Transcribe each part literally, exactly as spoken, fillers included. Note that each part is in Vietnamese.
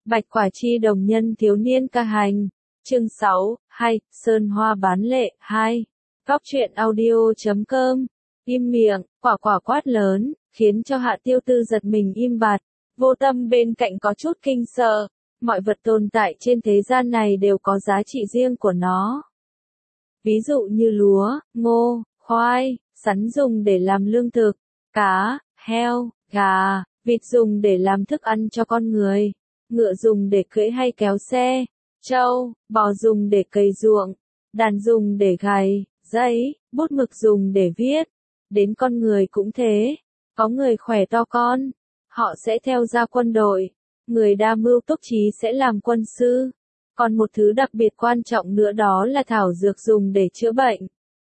Bạch Quả Chi đồng nhân thiếu niên ca hành. Chương sáu, hai, Sơn Hoa bán lệ, hai. Góc truyện audio chấm com. Im miệng, Quả Quả quát lớn, khiến cho Hạ Tiêu Tư giật mình im bặt. Vô Tâm bên cạnh có chút kinh sợ. Mọi vật tồn tại trên thế gian này đều có giá trị riêng của nó. Ví dụ như lúa, ngô, khoai, sắn dùng để làm lương thực, cá, heo, gà, vịt dùng để làm thức ăn cho con người, ngựa dùng để cưỡi hay kéo xe, trâu, bò dùng để cày ruộng, đàn dùng để gảy, giấy, bút mực dùng để viết. Đến con người cũng thế, có người khỏe to con, họ sẽ theo ra quân đội, người đa mưu túc trí sẽ làm quân sư. Còn một thứ đặc biệt quan trọng nữa đó là thảo dược dùng để chữa bệnh,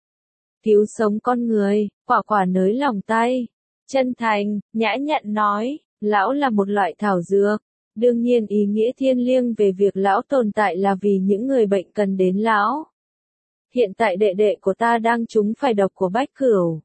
cứu sống con người. Quả Quả nới lòng tay, chân thành, nhã nhặn nói, lão là một loại thảo dược. Đương nhiên ý nghĩa thiêng liêng về việc lão tồn tại là vì những người bệnh cần đến lão. Hiện tại đệ đệ của ta đang trúng phải độc của Bách Cửu.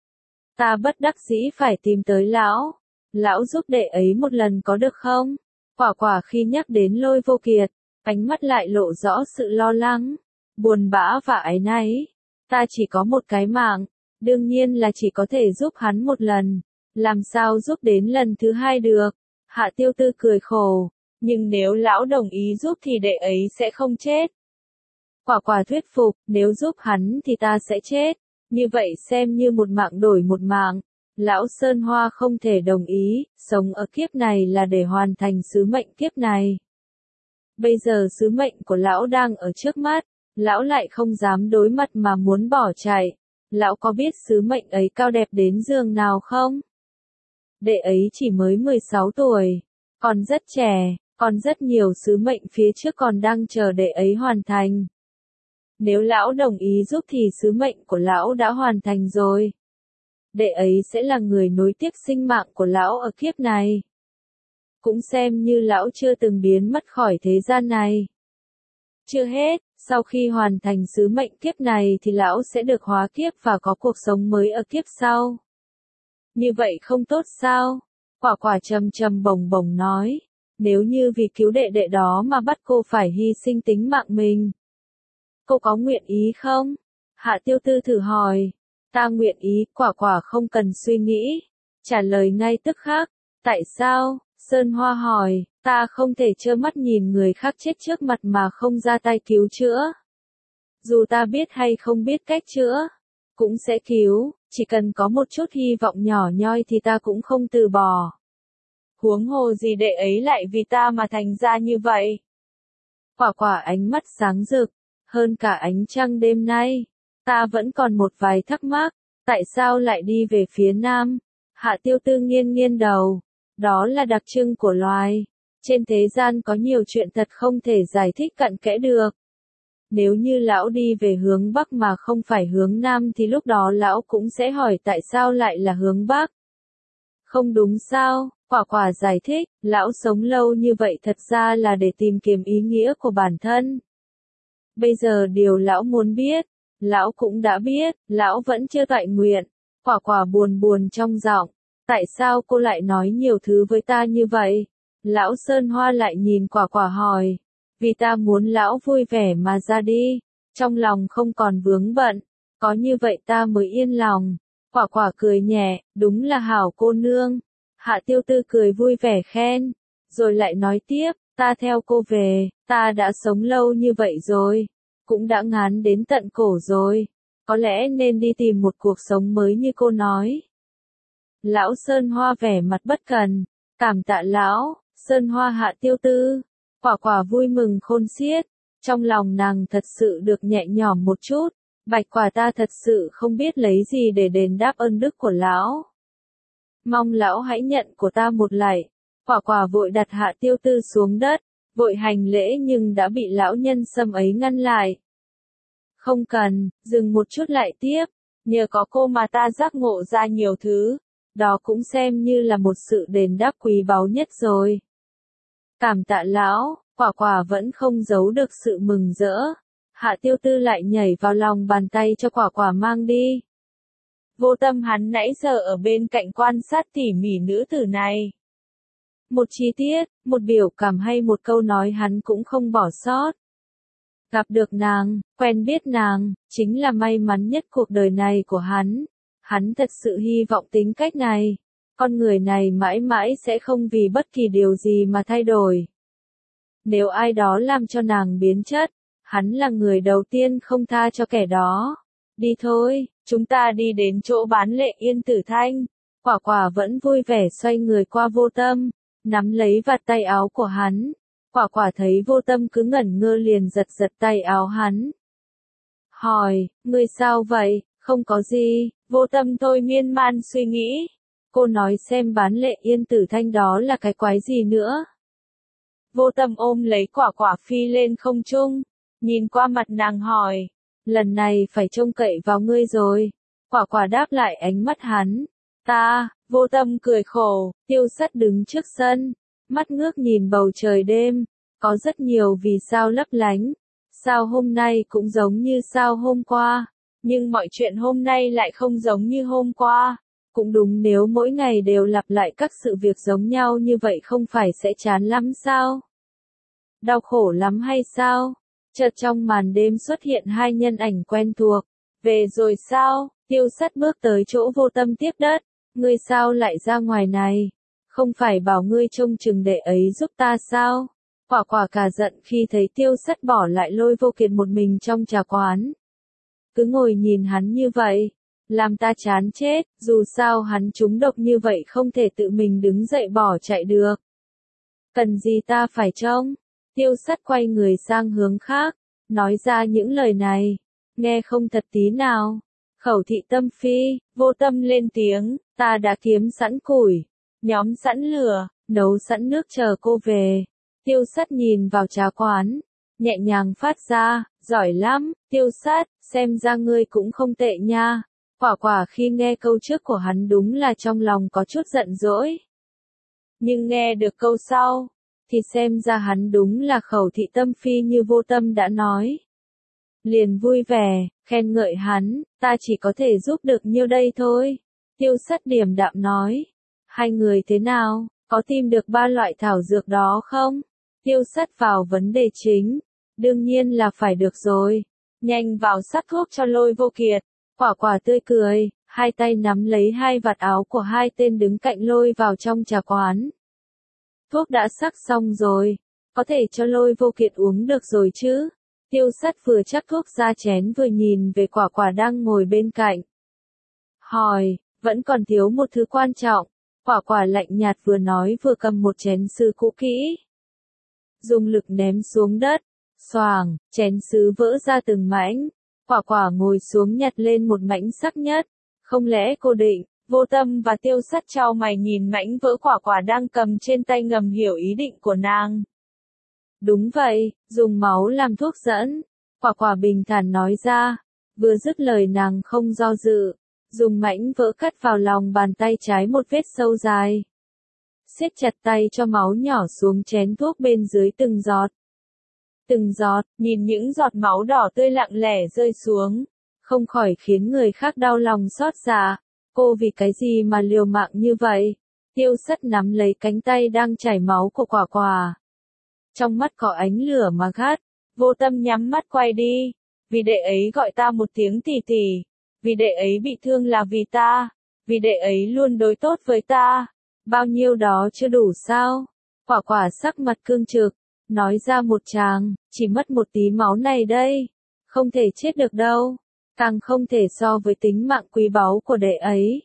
Ta bất đắc dĩ phải tìm tới lão. Lão giúp đệ ấy một lần có được không? Quả Quả khi nhắc đến Lôi Vô Kiệt, ánh mắt lại lộ rõ sự lo lắng, buồn bã và áy náy. Ta chỉ có một cái mạng, đương nhiên là chỉ có thể giúp hắn một lần, làm sao giúp đến lần thứ hai được. Hạ Tiêu Tư cười khổ, nhưng nếu lão đồng ý giúp thì đệ ấy sẽ không chết. Quả Quả thuyết phục, nếu giúp hắn thì ta sẽ chết, như vậy xem như một mạng đổi một mạng. Lão Sơn Hoa không thể đồng ý, sống ở kiếp này là để hoàn thành sứ mệnh kiếp này. Bây giờ sứ mệnh của lão đang ở trước mắt, lão lại không dám đối mặt mà muốn bỏ chạy. Lão có biết sứ mệnh ấy cao đẹp đến giường nào không? Đệ ấy chỉ mới mười sáu tuổi, còn rất trẻ, còn rất nhiều sứ mệnh phía trước còn đang chờ đệ ấy hoàn thành. Nếu lão đồng ý giúp thì sứ mệnh của lão đã hoàn thành rồi. Đệ ấy sẽ là người nối tiếp sinh mạng của lão ở kiếp này. Cũng xem như lão chưa từng biến mất khỏi thế gian này. Chưa hết, sau khi hoàn thành sứ mệnh kiếp này thì lão sẽ được hóa kiếp và có cuộc sống mới ở kiếp sau. Như vậy không tốt sao? Quả Quả trầm trầm bồng bồng nói. Nếu như vì cứu đệ đệ đó mà bắt cô phải hy sinh tính mạng mình, cô có nguyện ý không? Hạ Tiêu Tư thử hỏi. Ta nguyện ý. Quả Quả không cần suy nghĩ, trả lời ngay tức khắc. Tại sao? Sơn Hoa hỏi. Ta không thể trơ mắt nhìn người khác chết trước mặt mà không ra tay cứu chữa. Dù ta biết hay không biết cách chữa, cũng sẽ cứu, chỉ cần có một chút hy vọng nhỏ nhoi thì ta cũng không từ bỏ. Huống hồ gì đệ ấy lại vì ta mà thành ra như vậy. Quả Quả ánh mắt sáng rực, hơn cả ánh trăng đêm nay. Ta vẫn còn một vài thắc mắc, tại sao lại đi về phía nam? Hạ Tiêu Tư nghiêng nghiêng đầu, đó là đặc trưng của loài. Trên thế gian có nhiều chuyện thật không thể giải thích cặn kẽ được. Nếu như lão đi về hướng Bắc mà không phải hướng Nam thì lúc đó lão cũng sẽ hỏi tại sao lại là hướng Bắc. Không đúng sao? Quả Quả giải thích, lão sống lâu như vậy thật ra là để tìm kiếm ý nghĩa của bản thân. Bây giờ điều lão muốn biết, lão cũng đã biết, lão vẫn chưa toại nguyện. Quả Quả buồn buồn trong giọng, tại sao cô lại nói nhiều thứ với ta như vậy? Lão Sơn Hoa lại nhìn Quả Quả hỏi, vì ta muốn lão vui vẻ mà ra đi, trong lòng không còn vướng bận, có như vậy ta mới yên lòng. Quả Quả cười nhẹ, đúng là hảo cô nương. Hạ Tiêu Tư cười vui vẻ khen, rồi lại nói tiếp, ta theo cô về, ta đã sống lâu như vậy rồi, cũng đã ngán đến tận cổ rồi, có lẽ nên đi tìm một cuộc sống mới như cô nói. Lão Sơn Hoa vẻ mặt bất cần, cảm tạ lão. Sơn Hoa Hạ Tiêu Tư. Quả Quả vui mừng khôn xiết, trong lòng nàng thật sự được nhẹ nhõm một chút. Bạch Quả ta thật sự không biết lấy gì để đền đáp ơn đức của lão. Mong lão hãy nhận của ta một lạy. Quả Quả vội đặt Hạ Tiêu Tư xuống đất, vội hành lễ nhưng đã bị lão nhân sâm ấy ngăn lại. Không cần, dừng một chút lại tiếp, nhờ có cô mà ta giác ngộ ra nhiều thứ, đó cũng xem như là một sự đền đáp quý báu nhất rồi. Cảm tạ lão. Quả Quả vẫn không giấu được sự mừng rỡ. Hạ Tiêu Tư lại nhảy vào lòng bàn tay cho Quả Quả mang đi. Vô Tâm hắn nãy giờ ở bên cạnh quan sát tỉ mỉ nữ tử này. Một chi tiết, một biểu cảm hay một câu nói hắn cũng không bỏ sót. Gặp được nàng, quen biết nàng, chính là may mắn nhất cuộc đời này của hắn. Hắn thật sự hy vọng tính cách này, con người này mãi mãi sẽ không vì bất kỳ điều gì mà thay đổi. Nếu ai đó làm cho nàng biến chất, hắn là người đầu tiên không tha cho kẻ đó. Đi thôi, chúng ta đi đến chỗ bán lệ Yên Tử Thanh. Quả quả vẫn vui vẻ xoay người qua Vô Tâm, nắm lấy vạt tay áo của hắn. Quả quả thấy Vô Tâm cứ ngẩn ngơ liền giật giật tay áo hắn. Hỏi, ngươi sao vậy? Không có gì, Vô Tâm thôi miên man suy nghĩ. Cô nói xem bán lệ Yên Tử Thanh đó là cái quái gì nữa. Vô Tâm ôm lấy quả quả phi lên không trung, nhìn qua mặt nàng hỏi, lần này phải trông cậy vào ngươi rồi. Quả quả đáp lại ánh mắt hắn. Ta, Vô Tâm cười khổ, Tiêu Sắt đứng trước sân, mắt ngước nhìn bầu trời đêm, có rất nhiều vì sao lấp lánh. Sao hôm nay cũng giống như sao hôm qua, nhưng mọi chuyện hôm nay lại không giống như hôm qua. Cũng đúng, nếu mỗi ngày đều lặp lại các sự việc giống nhau như vậy không phải sẽ chán lắm sao? Đau khổ lắm hay sao? Chợt trong màn đêm xuất hiện hai nhân ảnh quen thuộc. Về rồi sao? Tiêu Sắt bước tới chỗ Vô Tâm tiếp đất. Ngươi sao lại ra ngoài này? Không phải bảo ngươi trông chừng đệ ấy giúp ta sao? Quả quả cả giận khi thấy Tiêu Sắt bỏ lại Lôi Vô Kiệt một mình trong trà quán. Cứ ngồi nhìn hắn như vậy, làm ta chán chết, dù sao hắn trúng độc như vậy không thể tự mình đứng dậy bỏ chạy được. Cần gì ta phải trông? Tiêu Sắt quay người sang hướng khác, nói ra những lời này, nghe không thật tí nào. Khẩu thị tâm phi, Vô Tâm lên tiếng, ta đã kiếm sẵn củi, nhóm sẵn lửa, nấu sẵn nước chờ cô về. Tiêu Sắt nhìn vào trà quán, nhẹ nhàng phát ra, giỏi lắm, Tiêu Sắt, xem ra ngươi cũng không tệ nha. Quả quả khi nghe câu trước của hắn đúng là trong lòng có chút giận dỗi. Nhưng nghe được câu sau, thì xem ra hắn đúng là khẩu thị tâm phi như Vô Tâm đã nói. Liền vui vẻ, khen ngợi hắn, ta chỉ có thể giúp được nhiêu đây thôi. Tiêu Sắt điềm đạm nói, hai người thế nào, có tìm được ba loại thảo dược đó không? Tiêu Sắt vào vấn đề chính, đương nhiên là phải được rồi. Nhanh vào sắc thuốc cho Lôi Vô Kiệt. Quả quả tươi cười, hai tay nắm lấy hai vạt áo của hai tên đứng cạnh Lôi vào trong trà quán. Thuốc đã sắc xong rồi, có thể cho Lôi Vô Kiệt uống được rồi chứ? Tiêu Sắt vừa chắc thuốc ra chén vừa nhìn về quả quả đang ngồi bên cạnh. Hỏi, vẫn còn thiếu một thứ quan trọng. Quả quả lạnh nhạt vừa nói vừa cầm một chén sứ cũ kỹ. Dùng lực ném xuống đất, xoàng, chén sứ vỡ ra từng mảnh. Quả quả ngồi xuống nhặt lên một mảnh sắc nhất. Không lẽ cô định? Vô Tâm và Tiêu Sắt chau mày nhìn mảnh vỡ quả quả đang cầm trên tay ngầm hiểu ý định của nàng. Đúng vậy, dùng máu làm thuốc dẫn. Quả quả bình thản nói ra. Vừa dứt lời nàng không do dự. Dùng mảnh vỡ cắt vào lòng bàn tay trái một vết sâu dài. Siết chặt tay cho máu nhỏ xuống chén thuốc bên dưới từng giọt. Từng giọt, nhìn những giọt máu đỏ tươi lặng lẻ rơi xuống. Không khỏi khiến người khác đau lòng xót xa. Cô vì cái gì mà liều mạng như vậy? Tiêu Sắt nắm lấy cánh tay đang chảy máu của quả quả. Trong mắt có ánh lửa mà gắt. Vô Tâm nhắm mắt quay đi. Vì đệ ấy gọi ta một tiếng tỷ tỷ. Vì đệ ấy bị thương là vì ta. Vì đệ ấy luôn đối tốt với ta. Bao nhiêu đó chưa đủ sao? Quả quả sắc mặt cương trực. Nói ra một tràng, chỉ mất một tí máu này đây. Không thể chết được đâu. Càng không thể so với tính mạng quý báu của đệ ấy.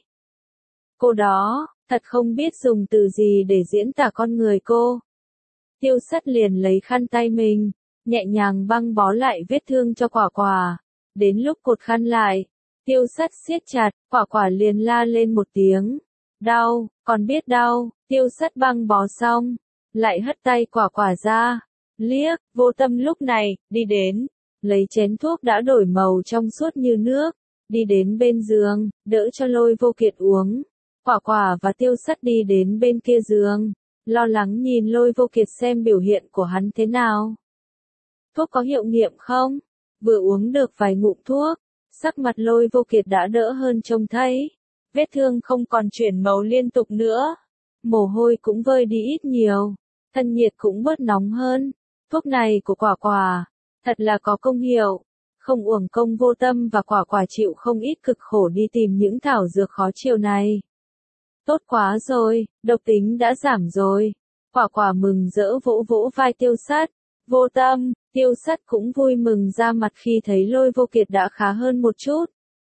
Cô đó, thật không biết dùng từ gì để diễn tả con người cô. Tiêu Sắt liền lấy khăn tay mình, nhẹ nhàng băng bó lại vết thương cho quả quả. Đến lúc cột khăn lại, Tiêu Sắt siết chặt, quả quả liền la lên một tiếng. Đau, còn biết đau. Tiêu Sắt băng bó xong, lại hất tay quả quả ra. Liếc, Vô Tâm lúc này, đi đến, lấy chén thuốc đã đổi màu trong suốt như nước, đi đến bên giường, đỡ cho Lôi Vô Kiệt uống. Quả quả và Tiêu Sắt đi đến bên kia giường, lo lắng nhìn Lôi Vô Kiệt xem biểu hiện của hắn thế nào. Thuốc có hiệu nghiệm không? Vừa uống được vài ngụm thuốc, sắc mặt Lôi Vô Kiệt đã đỡ hơn trông thấy. Vết thương không còn chuyển màu liên tục nữa. mồ hôi cũng vơi đi ít nhiều, thân nhiệt cũng bớt nóng hơn. Thuốc này của Quả Quả, thật là có công hiệu, không uổng công Vô Tâm và Quả Quả chịu không ít cực khổ đi tìm những thảo dược khó chịu này. Tốt quá rồi, độc tính đã giảm rồi. Quả Quả mừng rỡ vỗ vỗ vai Tiêu Sắt. Vô Tâm, Tiêu Sắt cũng vui mừng ra mặt khi thấy Lôi Vô Kiệt đã khá hơn một chút.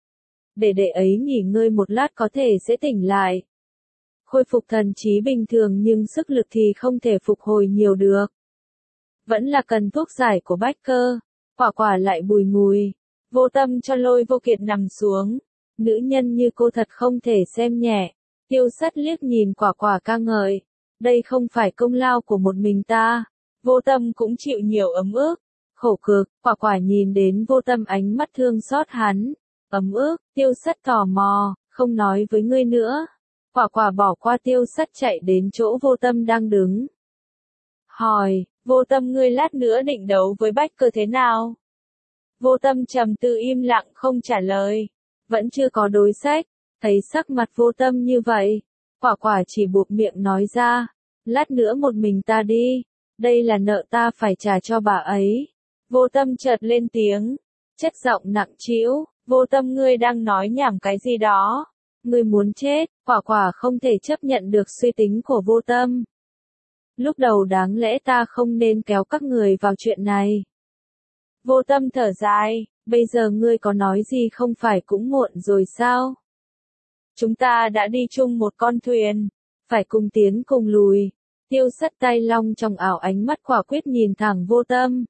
Để đệ ấy nghỉ ngơi một lát có thể sẽ tỉnh lại. Khôi phục thần trí bình thường nhưng sức lực thì không thể phục hồi nhiều được. Vẫn là cần thuốc giải của Bách Cơ. Quả Quả lại bùi ngùi. Vô Tâm cho Lôi Vô Kiệt nằm xuống. Nữ nhân như cô thật không thể xem nhẹ. Tiêu Sắt liếc nhìn Quả Quả ca ngợi. Đây không phải công lao của một mình ta. Vô Tâm cũng chịu nhiều ấm ức. Khổ cực, Quả Quả nhìn đến Vô Tâm ánh mắt thương xót hắn. Ấm ức, Tiêu Sắt tò mò, không nói với ngươi nữa. Quả Quả bỏ qua Tiêu Sắt chạy đến chỗ Vô Tâm đang đứng. Hỏi, Vô Tâm ngươi lát nữa định đấu với Bách Cơ thế nào? Vô Tâm trầm tư im lặng không trả lời. Vẫn chưa có đối sách, thấy sắc mặt Vô Tâm như vậy. Quả Quả chỉ buộc miệng nói ra. Lát nữa một mình ta đi. Đây là nợ ta phải trả cho bà ấy. Vô Tâm chợt lên tiếng. Chất giọng nặng trĩu. Vô Tâm ngươi đang nói nhảm cái gì đó. Ngươi muốn chết. Quả Quả không thể chấp nhận được suy tính của Vô Tâm. Lúc đầu đáng lẽ ta không nên kéo các người vào chuyện này. Vô Tâm thở dài. Bây giờ ngươi có nói gì không phải cũng muộn rồi sao? Chúng ta đã đi chung một con thuyền. Phải cùng tiến cùng lùi. Tiêu Sắt tay long trong ảo ánh mắt quả quyết nhìn thẳng Vô Tâm.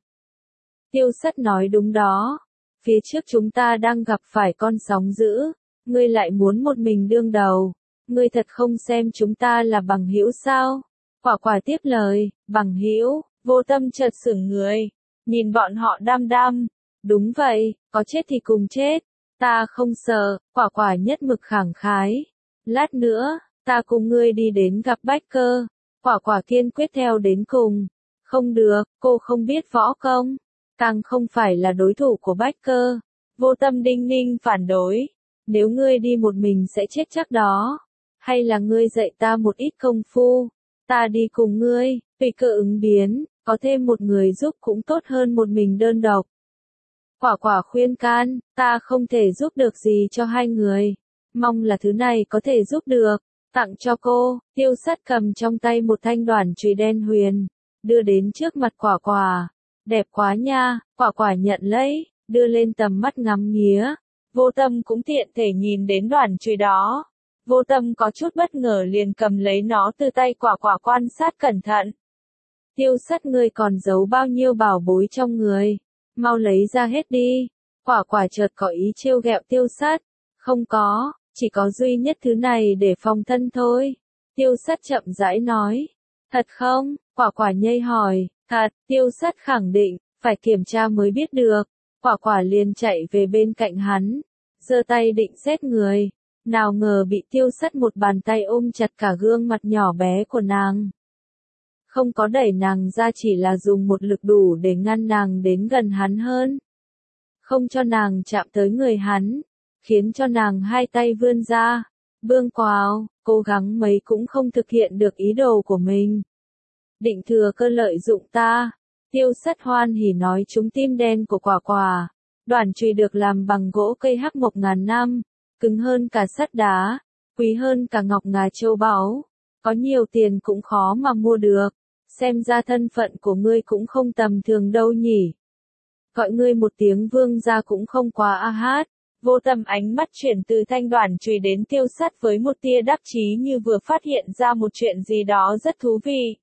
Tiêu Sắt nói đúng đó. Phía trước chúng ta đang gặp phải con sóng dữ. Ngươi lại muốn một mình đương đầu. Ngươi thật không xem chúng ta là bằng hữu sao? Quả Quả tiếp lời, bằng hữu. Vô Tâm chợt sững người. Nhìn bọn họ đăm đăm. Đúng vậy, có chết thì cùng chết. Ta không sợ, Quả Quả nhất mực khẳng khái. Lát nữa, ta cùng ngươi đi đến gặp Bách Cơ. Quả Quả kiên quyết theo đến cùng. Không được, cô không biết võ công. Càng không phải là đối thủ của Bách Cơ. Vô Tâm đinh ninh phản đối. Nếu ngươi đi một mình sẽ chết chắc đó. Hay là ngươi dạy ta một ít công phu. Ta đi cùng ngươi, tùy cơ ứng biến. Có thêm một người giúp cũng tốt hơn một mình đơn độc. Quả Quả khuyên can, ta không thể giúp được gì cho hai người. Mong là thứ này có thể giúp được. Tặng cho cô. Tiêu Sắt cầm trong tay một thanh đoản chùy đen huyền. Đưa đến trước mặt Quả Quả. Đẹp quá nha. Quả Quả nhận lấy. Đưa lên tầm mắt ngắm nghía. Vô Tâm cũng tiện thể nhìn đến đoản chùy đó. Vô Tâm có chút bất ngờ liền cầm lấy nó từ tay Quả Quả quan sát cẩn thận. Tiêu Sắt ngươi còn giấu bao nhiêu bảo bối trong người. Mau lấy ra hết đi. Quả Quả chợt có ý trêu ghẹo Tiêu Sắt. Không có, chỉ có duy nhất thứ này để phòng thân thôi. Tiêu Sắt chậm rãi nói. Thật không? Quả Quả nhây hỏi. Thật, Tiêu Sắt khẳng định, phải kiểm tra mới biết được. Quả Quả liền chạy về bên cạnh hắn. Giơ tay định xét người. Nào ngờ bị Tiêu Sắt một bàn tay ôm chặt cả gương mặt nhỏ bé của nàng. Không có đẩy nàng ra, chỉ là dùng một lực đủ để ngăn nàng đến gần hắn hơn. Không cho nàng chạm tới người hắn. Khiến cho nàng hai tay vươn ra. Bương quào, cố gắng mấy cũng không thực hiện được ý đồ của mình. Định thừa cơ lợi dụng ta. Tiêu Sắt hoan hỉ nói trúng tim đen của Quả Quả. Đoản chùy được làm bằng gỗ cây hắc mộc ngàn năm. Cứng hơn cả sắt đá. Quý hơn cả ngọc ngà châu báu. Có nhiều tiền cũng khó mà mua được. Xem ra thân phận của ngươi cũng không tầm thường đâu nhỉ. Gọi ngươi một tiếng vương gia cũng không quá a hát. Vô Tâm ánh mắt chuyển từ thanh đoản chùy đến Tiêu Sắt với một tia đắc chí như vừa phát hiện ra một chuyện gì đó rất thú vị.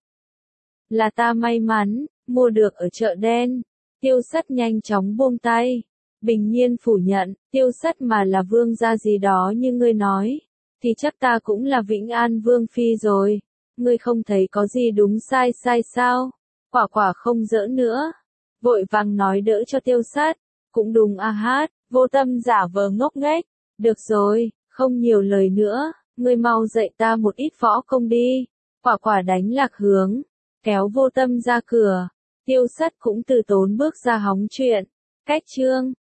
Là ta may mắn, mua được ở chợ đen. Tiêu Sắt nhanh chóng buông tay. Bình nhiên phủ nhận, Tiêu Sắt mà là vương gia gì đó như ngươi nói. Thì chắc ta cũng là Vĩnh An Vương Phi rồi. Ngươi không thấy có gì đúng sai sai sao? Quả Quả không giỡn nữa. Vội vàng nói đỡ cho Tiêu Sắt. Cũng đúng a hát. Vô Tâm giả vờ ngốc nghếch. Được rồi, không nhiều lời nữa. Ngươi mau dạy ta một ít võ công đi. Quả Quả đánh lạc hướng. Kéo Vô Tâm ra cửa. Tiêu Sắt cũng từ tốn bước ra hóng chuyện. Cách chương